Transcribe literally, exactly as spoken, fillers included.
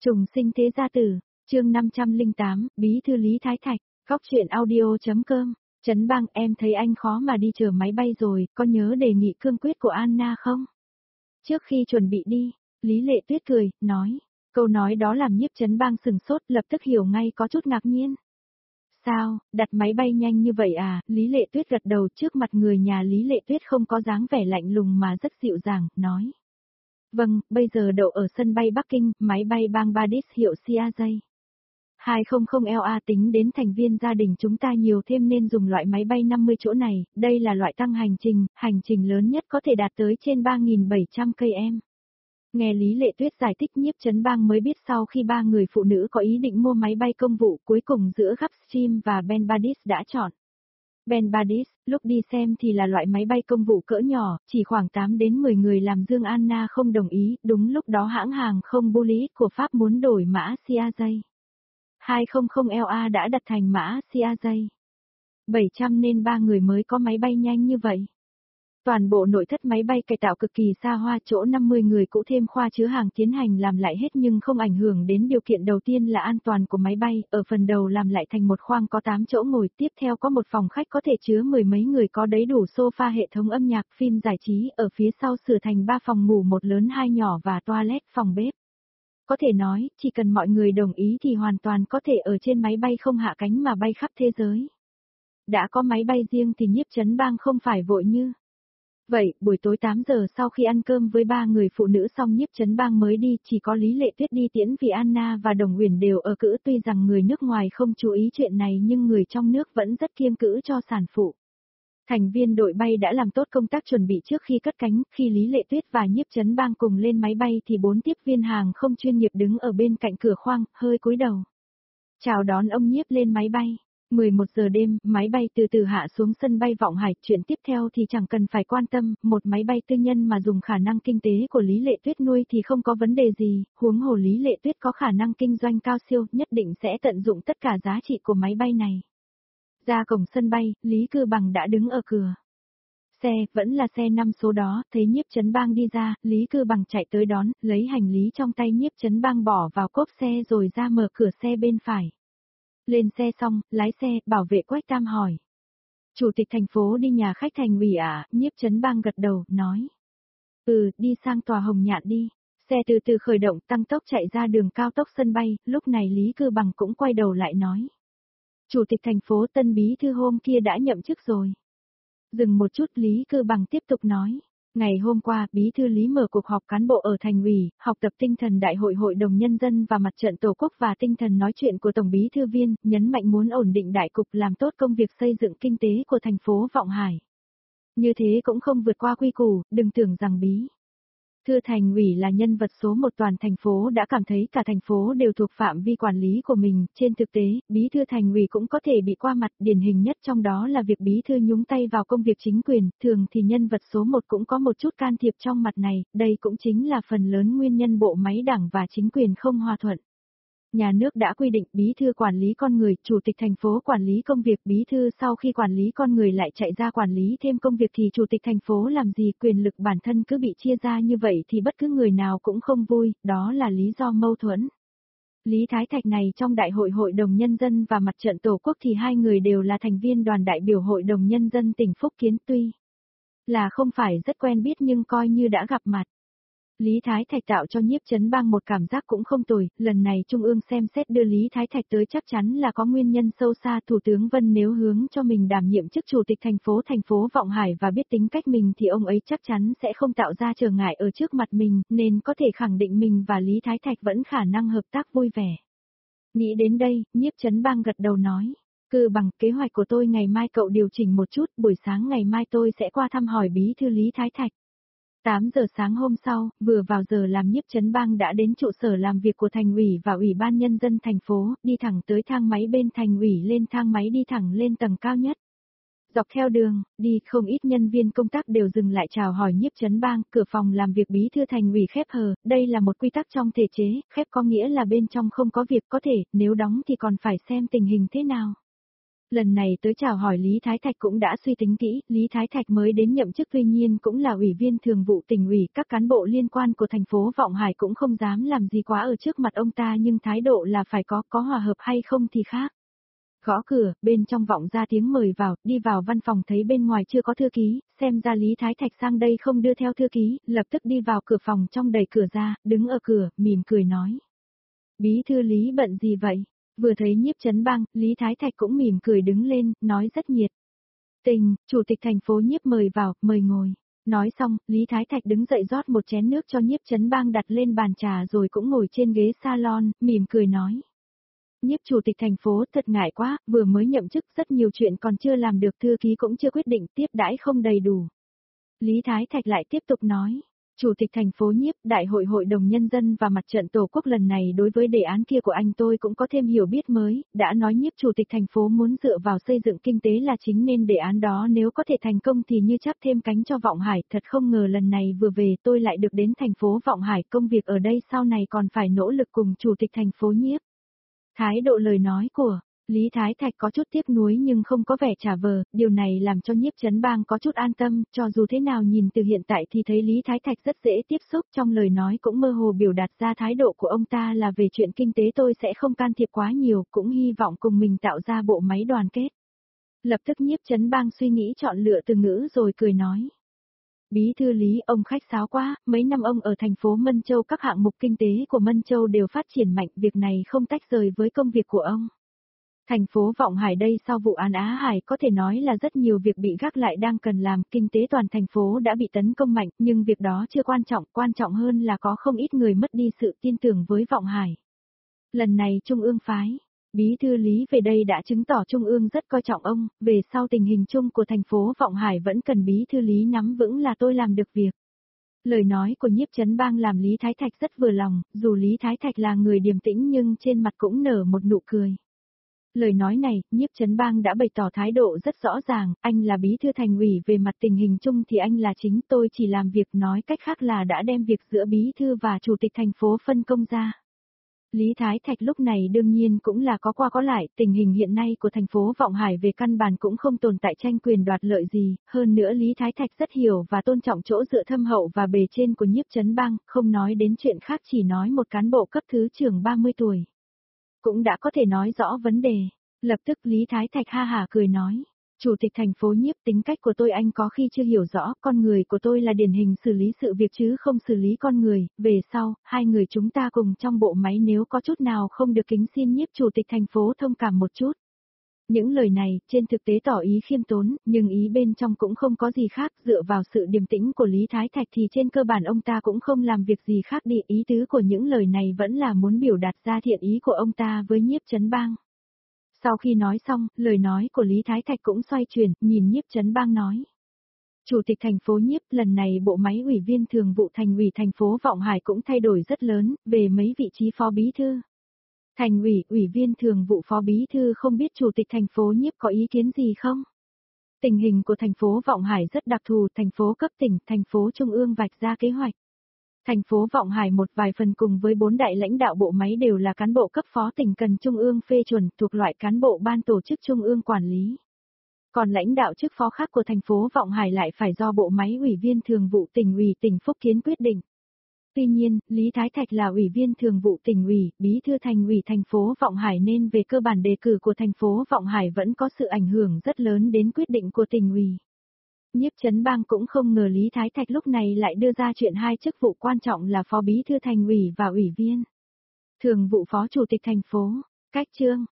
Trùng sinh thế gia tử, chương năm trăm lẻ tám, Bí thư Lý Thái Thạch, góc truyện audio.com, Trấn Bang em thấy anh khó mà đi chờ máy bay rồi, có nhớ đề nghị cương quyết của Anna không? Trước khi chuẩn bị đi, Lý Lệ Tuyết cười, nói, câu nói đó làm Nhiếp Trấn Bang sừng sốt lập tức hiểu ngay có chút ngạc nhiên. Sao, đặt máy bay nhanh như vậy à, Lý Lệ Tuyết gật đầu trước mặt người nhà Lý Lệ Tuyết không có dáng vẻ lạnh lùng mà rất dịu dàng, nói. Vâng, bây giờ đậu ở sân bay Bắc Kinh, máy bay Bangladesh hiệu xê a gi. hai không không L A tính đến thành viên gia đình chúng ta nhiều thêm nên dùng loại máy bay năm mươi chỗ này, đây là loại tăng hành trình, hành trình lớn nhất có thể đạt tới trên ba nghìn bảy trăm cây số. Nghe Lý Lệ Tuyết giải thích Nhiếp Trấn Bang mới biết sau khi ba người phụ nữ có ý định mua máy bay công vụ cuối cùng giữa Gulfstream và Bangladesh đã chọn. Bangladesh, lúc đi xem thì là loại máy bay công vụ cỡ nhỏ, chỉ khoảng tám đến mười người làm Dương Anna không đồng ý, đúng lúc đó hãng hàng không Bullitt của Pháp muốn đổi mã xê a gi. hai không không L A đã đặt thành mã xê a gi. bảy trăm nên ba người mới có máy bay nhanh như vậy. Toàn bộ nội thất máy bay cải tạo cực kỳ xa hoa, chỗ năm mươi người cũ thêm khoa chứa hàng tiến hành làm lại hết nhưng không ảnh hưởng đến điều kiện đầu tiên là an toàn của máy bay, ở phần đầu làm lại thành một khoang có tám chỗ ngồi, tiếp theo có một phòng khách có thể chứa mười mấy người có đầy đủ sofa hệ thống âm nhạc, phim giải trí, ở phía sau sửa thành ba phòng ngủ một lớn hai nhỏ và toilet, phòng bếp. Có thể nói, chỉ cần mọi người đồng ý thì hoàn toàn có thể ở trên máy bay không hạ cánh mà bay khắp thế giới. Đã có máy bay riêng thì Nhiếp Trấn Bang không phải vội như. Vậy, buổi tối tám giờ sau khi ăn cơm với ba người phụ nữ xong Nhiếp Trấn Bang mới đi, chỉ có Lý Lệ Tuyết đi tiễn vì Anna và Đồng Uyển đều ở cữ, tuy rằng người nước ngoài không chú ý chuyện này nhưng người trong nước vẫn rất kiêng cữ cho sản phụ. Thành viên đội bay đã làm tốt công tác chuẩn bị trước khi cất cánh, khi Lý Lệ Tuyết và Nhiếp Trấn Bang cùng lên máy bay thì bốn tiếp viên hàng không chuyên nghiệp đứng ở bên cạnh cửa khoang, hơi cúi đầu. Chào đón ông Nhiếp lên máy bay. mười một giờ đêm, máy bay từ từ hạ xuống sân bay Vọng Hải, chuyện tiếp theo thì chẳng cần phải quan tâm, một máy bay tư nhân mà dùng khả năng kinh tế của Lý Lệ Tuyết nuôi thì không có vấn đề gì, huống hồ Lý Lệ Tuyết có khả năng kinh doanh cao siêu, nhất định sẽ tận dụng tất cả giá trị của máy bay này. Ra cổng sân bay, Lý Cư Bằng đã đứng ở cửa. Xe, vẫn là xe năm số đó, thấy Nhiếp Trấn Bang đi ra, Lý Cư Bằng chạy tới đón, lấy hành lý trong tay Nhiếp Trấn Bang bỏ vào cốp xe rồi ra mở cửa xe bên phải. Lên xe xong, lái xe, bảo vệ Quách Tam hỏi. Chủ tịch thành phố đi nhà khách thành ủy à, Nhiếp Trấn Bang gật đầu, nói. Ừ, đi sang tòa Hồng Nhạn đi. Xe từ từ khởi động, tăng tốc chạy ra đường cao tốc sân bay, lúc này Lý Cư Bằng cũng quay đầu lại nói. Chủ tịch thành phố Tân Bí thư hôm kia đã nhậm chức rồi. Dừng một chút Lý Cư Bằng tiếp tục nói. Ngày hôm qua, Bí thư Lý mở cuộc họp cán bộ ở thành ủy, học tập tinh thần Đại hội Hội đồng Nhân dân và Mặt trận Tổ quốc và tinh thần nói chuyện của Tổng Bí thư Viên, nhấn mạnh muốn ổn định đại cục làm tốt công việc xây dựng kinh tế của thành phố Vọng Hải. Như thế cũng không vượt qua quy củ, đừng tưởng rằng Bí thư thành ủy là nhân vật số một toàn thành phố đã cảm thấy cả thành phố đều thuộc phạm vi quản lý của mình, trên thực tế, bí thư thành ủy cũng có thể bị qua mặt, điển hình nhất trong đó là việc bí thư nhúng tay vào công việc chính quyền, thường thì nhân vật số một cũng có một chút can thiệp trong mặt này, đây cũng chính là phần lớn nguyên nhân bộ máy đảng và chính quyền không hòa thuận. Nhà nước đã quy định bí thư quản lý con người, chủ tịch thành phố quản lý công việc, bí thư sau khi quản lý con người lại chạy ra quản lý thêm công việc thì chủ tịch thành phố làm gì, quyền lực bản thân cứ bị chia ra như vậy thì bất cứ người nào cũng không vui, đó là lý do mâu thuẫn. Lý Thái Thạch này trong Đại hội Hội đồng Nhân dân và Mặt trận Tổ quốc thì hai người đều là thành viên đoàn đại biểu Hội đồng Nhân dân tỉnh Phúc Kiến, tuy là không phải rất quen biết nhưng coi như đã gặp mặt. Lý Thái Thạch tạo cho Nhiếp Trấn Bang một cảm giác cũng không tồi, lần này Trung ương xem xét đưa Lý Thái Thạch tới chắc chắn là có nguyên nhân sâu xa. Thủ tướng Vân nếu hướng cho mình đảm nhiệm chức chủ tịch thành phố thành phố Vọng Hải và biết tính cách mình thì ông ấy chắc chắn sẽ không tạo ra trở ngại ở trước mặt mình, nên có thể khẳng định mình và Lý Thái Thạch vẫn khả năng hợp tác vui vẻ. Nghĩ đến đây, Nhiếp Trấn Bang gật đầu nói. Cư Bằng, kế hoạch của tôi ngày mai cậu điều chỉnh một chút, buổi sáng ngày mai tôi sẽ qua thăm hỏi bí thư Lý Thái Thạch. tám giờ sáng hôm sau, vừa vào giờ làm Nhiếp Trấn Bang đã đến trụ sở làm việc của thành ủy và ủy ban nhân dân thành phố, đi thẳng tới thang máy bên thành ủy, lên thang máy đi thẳng lên tầng cao nhất. Dọc theo đường, đi không ít nhân viên công tác đều dừng lại chào hỏi Nhiếp Trấn Bang, cửa phòng làm việc bí thư thành ủy khép hờ, đây là một quy tắc trong thể chế, khép có nghĩa là bên trong không có việc, có thể, nếu đóng thì còn phải xem tình hình thế nào. Lần này tới chào hỏi Lý Thái Thạch cũng đã suy tính kỹ, Lý Thái Thạch mới đến nhậm chức tuy nhiên cũng là ủy viên thường vụ tỉnh ủy, các cán bộ liên quan của thành phố Vọng Hải cũng không dám làm gì quá ở trước mặt ông ta nhưng thái độ là phải có, có hòa hợp hay không thì khác. Gõ cửa, bên trong vọng ra tiếng mời vào, đi vào văn phòng thấy bên ngoài chưa có thư ký, xem ra Lý Thái Thạch sang đây không đưa theo thư ký, lập tức đi vào cửa phòng trong đẩy cửa ra, đứng ở cửa, mỉm cười nói. Bí thư Lý bận gì vậy? Vừa thấy Nhiếp Chấn Bang, Lý Thái Thạch cũng mỉm cười đứng lên, nói rất nhiệt tình, chủ tịch thành phố Nhiếp mời vào, mời ngồi. Nói xong, Lý Thái Thạch đứng dậy rót một chén nước cho Nhiếp Chấn Bang đặt lên bàn trà rồi cũng ngồi trên ghế salon, mỉm cười nói. Nhiếp chủ tịch thành phố thật ngại quá, vừa mới nhậm chức rất nhiều chuyện còn chưa làm được, thư ký cũng chưa quyết định, tiếp đãi không đầy đủ. Lý Thái Thạch lại tiếp tục nói. Chủ tịch thành phố Nhiếp, Đại hội Hội đồng Nhân dân và Mặt trận Tổ quốc lần này đối với đề án kia của anh tôi cũng có thêm hiểu biết mới, đã nói Nhiếp chủ tịch thành phố muốn dựa vào xây dựng kinh tế là chính nên đề án đó nếu có thể thành công thì như chắp thêm cánh cho Vọng Hải, thật không ngờ lần này vừa về tôi lại được đến thành phố Vọng Hải, công việc ở đây sau này còn phải nỗ lực cùng chủ tịch thành phố Nhiếp. Thái độ lời nói của Lý Thái Thạch có chút tiếc nuối nhưng không có vẻ trả vờ, điều này làm cho Nhiếp Chấn Bang có chút an tâm, cho dù thế nào nhìn từ hiện tại thì thấy Lý Thái Thạch rất dễ tiếp xúc, trong lời nói cũng mơ hồ biểu đạt ra thái độ của ông ta là về chuyện kinh tế tôi sẽ không can thiệp quá nhiều, cũng hy vọng cùng mình tạo ra bộ máy đoàn kết. Lập tức Nhiếp Chấn Bang suy nghĩ chọn lựa từ ngữ rồi cười nói. Bí thư Lý, ông khách sáo quá, mấy năm ông ở thành phố Mân Châu các hạng mục kinh tế của Mân Châu đều phát triển mạnh, việc này không tách rời với công việc của ông. Thành phố Vọng Hải đây sau vụ án Á Hải có thể nói là rất nhiều việc bị gác lại đang cần làm, kinh tế toàn thành phố đã bị tấn công mạnh, nhưng việc đó chưa quan trọng, quan trọng hơn là có không ít người mất đi sự tin tưởng với Vọng Hải. Lần này Trung ương phái, Bí thư Lý về đây đã chứng tỏ Trung ương rất coi trọng ông, về sau tình hình chung của thành phố Vọng Hải vẫn cần Bí thư Lý nắm vững là tôi làm được việc. Lời nói của Nhiếp Chấn Bang làm Lý Thái Thạch rất vừa lòng, dù Lý Thái Thạch là người điềm tĩnh nhưng trên mặt cũng nở một nụ cười. Lời nói này, Nhiếp Chấn Bang đã bày tỏ thái độ rất rõ ràng, anh là bí thư thành ủy về mặt tình hình chung thì anh là chính, tôi chỉ làm việc, nói cách khác là đã đem việc giữa bí thư và chủ tịch thành phố phân công ra. Lý Thái Thạch lúc này đương nhiên cũng là có qua có lại, tình hình hiện nay của thành phố Vọng Hải về căn bản cũng không tồn tại tranh quyền đoạt lợi gì, hơn nữa Lý Thái Thạch rất hiểu và tôn trọng chỗ dựa thâm hậu và bề trên của Nhiếp Chấn Bang, không nói đến chuyện khác chỉ nói một cán bộ cấp thứ trưởng ba mươi tuổi. Cũng đã có thể nói rõ vấn đề. Lập tức Lý Thái Thạch ha hả cười nói. Chủ tịch thành phố Nhiếp, tính cách của tôi anh có khi chưa hiểu rõ, con người của tôi là điển hình xử lý sự việc chứ không xử lý con người, về sau, hai người chúng ta cùng trong bộ máy nếu có chút nào không được kính xin Nhiếp chủ tịch thành phố thông cảm một chút. Những lời này, trên thực tế tỏ ý khiêm tốn, nhưng ý bên trong cũng không có gì khác, dựa vào sự điềm tĩnh của Lý Thái Thạch thì trên cơ bản ông ta cũng không làm việc gì khác đi, ý tứ của những lời này vẫn là muốn biểu đạt ra thiện ý của ông ta với Nhiếp Chấn Bang. Sau khi nói xong, lời nói của Lý Thái Thạch cũng xoay chuyển, nhìn Nhiếp Chấn Bang nói. Chủ tịch thành phố Nhiếp, lần này bộ máy ủy viên thường vụ thành ủy thành phố Vọng Hải cũng thay đổi rất lớn, về mấy vị trí phó bí thư. Thành ủy, ủy viên thường vụ phó bí thư không biết chủ tịch thành phố Nhiếp có ý kiến gì không? Tình hình của thành phố Vọng Hải rất đặc thù, thành phố cấp tỉnh, thành phố trung ương vạch ra kế hoạch. Thành phố Vọng Hải một vài phần cùng với bốn đại lãnh đạo bộ máy đều là cán bộ cấp phó tỉnh cần trung ương phê chuẩn thuộc loại cán bộ ban tổ chức trung ương quản lý. Còn lãnh đạo chức phó khác của thành phố Vọng Hải lại phải do bộ máy ủy viên thường vụ tỉnh ủy tỉnh Phúc Kiến quyết định. Tuy nhiên, Lý Thái Thạch là ủy viên thường vụ tỉnh ủy, bí thư thành ủy thành phố Vọng Hải nên về cơ bản đề cử của thành phố Vọng Hải vẫn có sự ảnh hưởng rất lớn đến quyết định của tỉnh ủy. Nhiếp Chấn Bang cũng không ngờ Lý Thái Thạch lúc này lại đưa ra chuyện hai chức vụ quan trọng là phó bí thư thành ủy và ủy viên thường vụ phó chủ tịch thành phố. Cách chương